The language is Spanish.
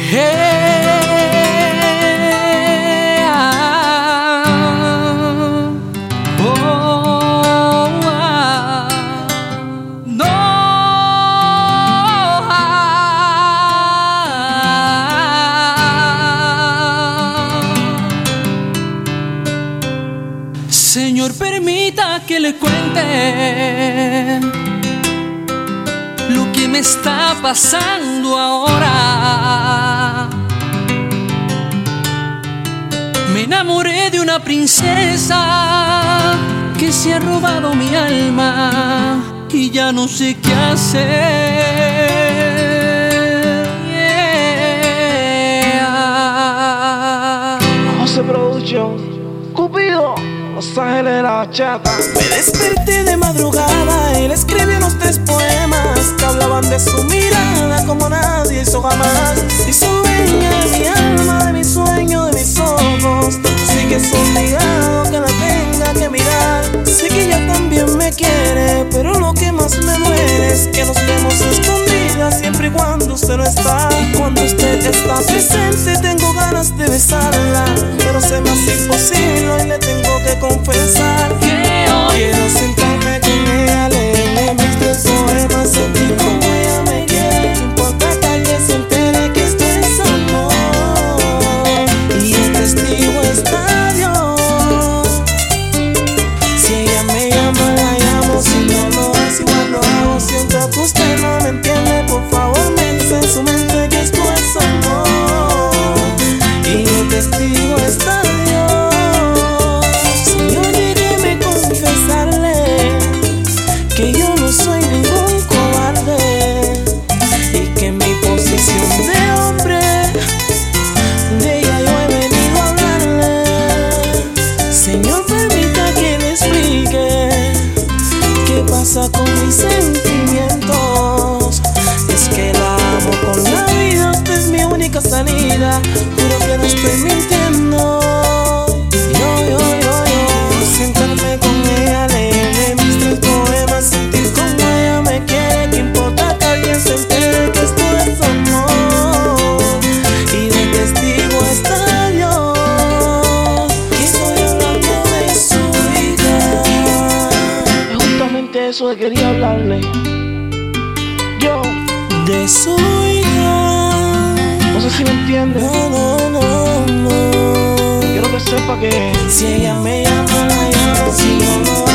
Señor, permita que le cuente lo que me está pasando ahora. Me enamoré de una princesa que se ha robado mi alma y ya no sé qué hacer. José Producción, Cupido, Los Ángeles de la Bachata. Me desperté de madrugada y le escribí unos 3 poemas que hablaban de su mirada como nadie hizo jamás. Y su dueña de mi alma, de mi sueño, de mis ojos. Sé que es obligado que la tenga que mirar. Sé que ella también me quiere, pero lo que más me duele es que nos vemos escondidas siempre y cuando usted no está. Y cuando usted está presente tengo ganas de besarla, pero se me hace imposible y le tengo que confesar que hoy quiero sentarme con ella, leerle mis 3 poemas, sentir como ella me quiere. No importa que alguien se entere que esto es amor, y el testigo está Dios. Si ella me llama, la llamo. Si no lo hace, igual lo hago. Siento que usted no me entiende, por favor métase en su mente que esto es amor, y el testigo está Dios. Que yo no soy ningún cobarde y que en mi posición de hombre de ella yo he venido a hablarle. Señor, permita que le explique qué pasa con mis sentimientos. Es que la amo con la vida, usted es mi única salida. Juro que no estoy mintiendo. Sentarme con ella, leerle mis 3 poemas, sentir como ella me quiere. Que importa que alguien se entere que esto es amor, y de testigo está Dios. Que estoy hablando de su hija. Es justamente eso que quería hablarle. Yo, De su hija. no sé si me entiende. No. Quiero que sepa que Si ella me llama, la llamo. Si no lo